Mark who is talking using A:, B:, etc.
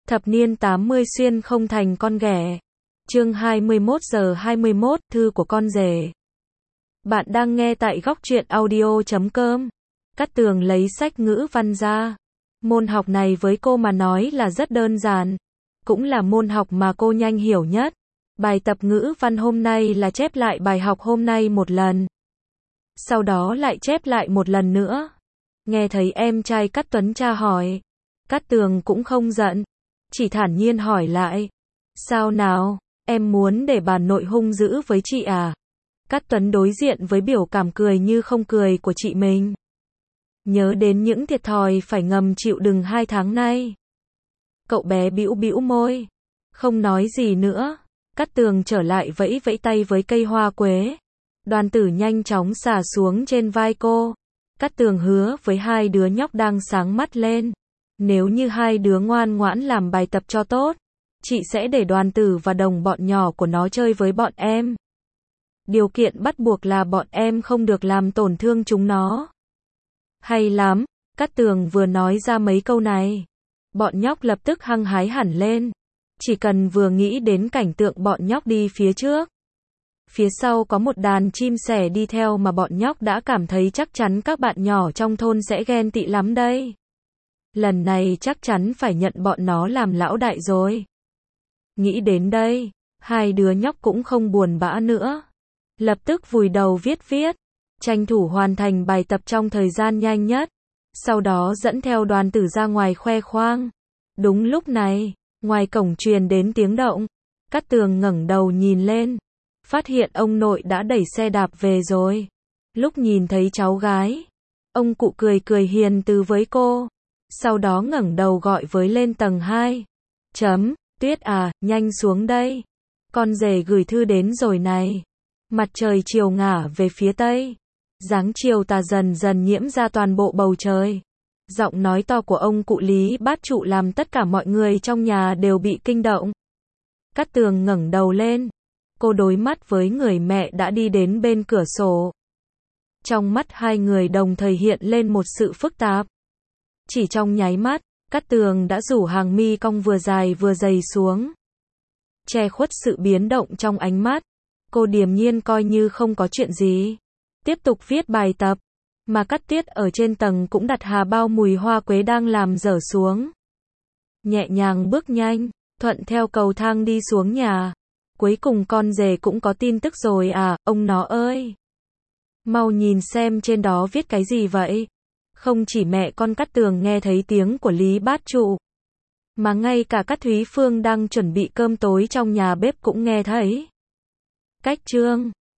A: Thập niên 80 xuyên không thành con ghẻ. Chương 21:21, thư của con rể. Bạn đang nghe tại góc truyện audio.com. Cát Tường lấy sách ngữ văn ra. Môn học này với cô mà nói là rất đơn giản. Cũng là môn học mà cô nhanh hiểu nhất. Bài tập ngữ văn hôm nay là chép lại bài học hôm nay một lần. Sau đó lại chép lại một lần nữa. Nghe thấy em trai Cát Tuấn tra hỏi. Cát Tường cũng không giận. Chỉ thản nhiên hỏi lại. Sao nào, em muốn để bà nội hung dữ với chị à? Cát Tuấn đối diện với biểu cảm cười như không cười của chị mình. Nhớ đến những thiệt thòi phải ngầm chịu đựng 2 tháng nay. Cậu bé bĩu bĩu môi. Không nói gì nữa. Cát Tường trở lại vẫy vẫy tay với cây hoa quế. Đoàn Tử nhanh chóng xả xuống trên vai cô. Cát Tường hứa với 2 đứa nhóc đang sáng mắt lên. Nếu như 2 đứa ngoan ngoãn làm bài tập cho tốt, chị sẽ để Đoàn Tử và đồng bọn nhỏ của nó chơi với bọn em. Điều kiện bắt buộc là bọn em không được làm tổn thương chúng nó. Hay lắm, Cát Tường vừa nói ra mấy câu này. Bọn nhóc lập tức hăng hái hẳn lên. Chỉ cần vừa nghĩ đến cảnh tượng bọn nhóc đi phía trước. Phía sau có một đàn chim sẻ đi theo mà bọn nhóc đã cảm thấy chắc chắn các bạn nhỏ trong thôn sẽ ghen tị lắm đây. Lần này chắc chắn phải nhận bọn nó làm lão đại rồi. Nghĩ đến đây, 2 đứa nhóc cũng không buồn bã nữa. Lập tức vùi đầu viết, tranh thủ hoàn thành bài tập trong thời gian nhanh nhất. Sau đó dẫn theo Đoàn Tử ra ngoài khoe khoang. Đúng lúc này, ngoài cổng truyền đến tiếng động. Cát Tường ngẩng đầu nhìn lên. Phát hiện ông nội đã đẩy xe đạp về rồi. Lúc nhìn thấy cháu gái, ông cụ cười cười hiền từ với cô. Sau đó ngẩng đầu gọi với lên tầng 2. Tuyết à, nhanh xuống đây. Con rể gửi thư đến rồi này. Mặt trời chiều ngả về phía tây. Dáng chiều tà dần dần nhiễm ra toàn bộ bầu trời. Giọng nói to của ông cụ Lý Bát Trụ làm tất cả mọi người trong nhà đều bị kinh động. Cát Tường ngẩng đầu lên. Cô đối mắt với người mẹ đã đi đến bên cửa sổ. Trong mắt 2 người đồng thời hiện lên một sự phức tạp. Chỉ trong nháy mắt, Cát Tường đã rủ hàng mi cong vừa dài vừa dày xuống. Che khuất sự biến động trong ánh mắt. Cô điềm nhiên coi như không có chuyện gì. Tiếp tục viết bài tập. Mà Cát Tuyết ở trên tầng cũng đặt hà bao mùi hoa quế đang làm dở xuống. Nhẹ nhàng bước nhanh, thuận theo cầu thang đi xuống nhà. Cuối cùng con rể cũng có tin tức rồi à, ông nó ơi. Mau nhìn xem trên đó viết cái gì vậy. Không chỉ mẹ con Cát Tường nghe thấy tiếng của Lý Bát Trụ, mà ngay cả Cát Thúy Phương đang chuẩn bị cơm tối trong nhà bếp cũng nghe thấy. Cách chương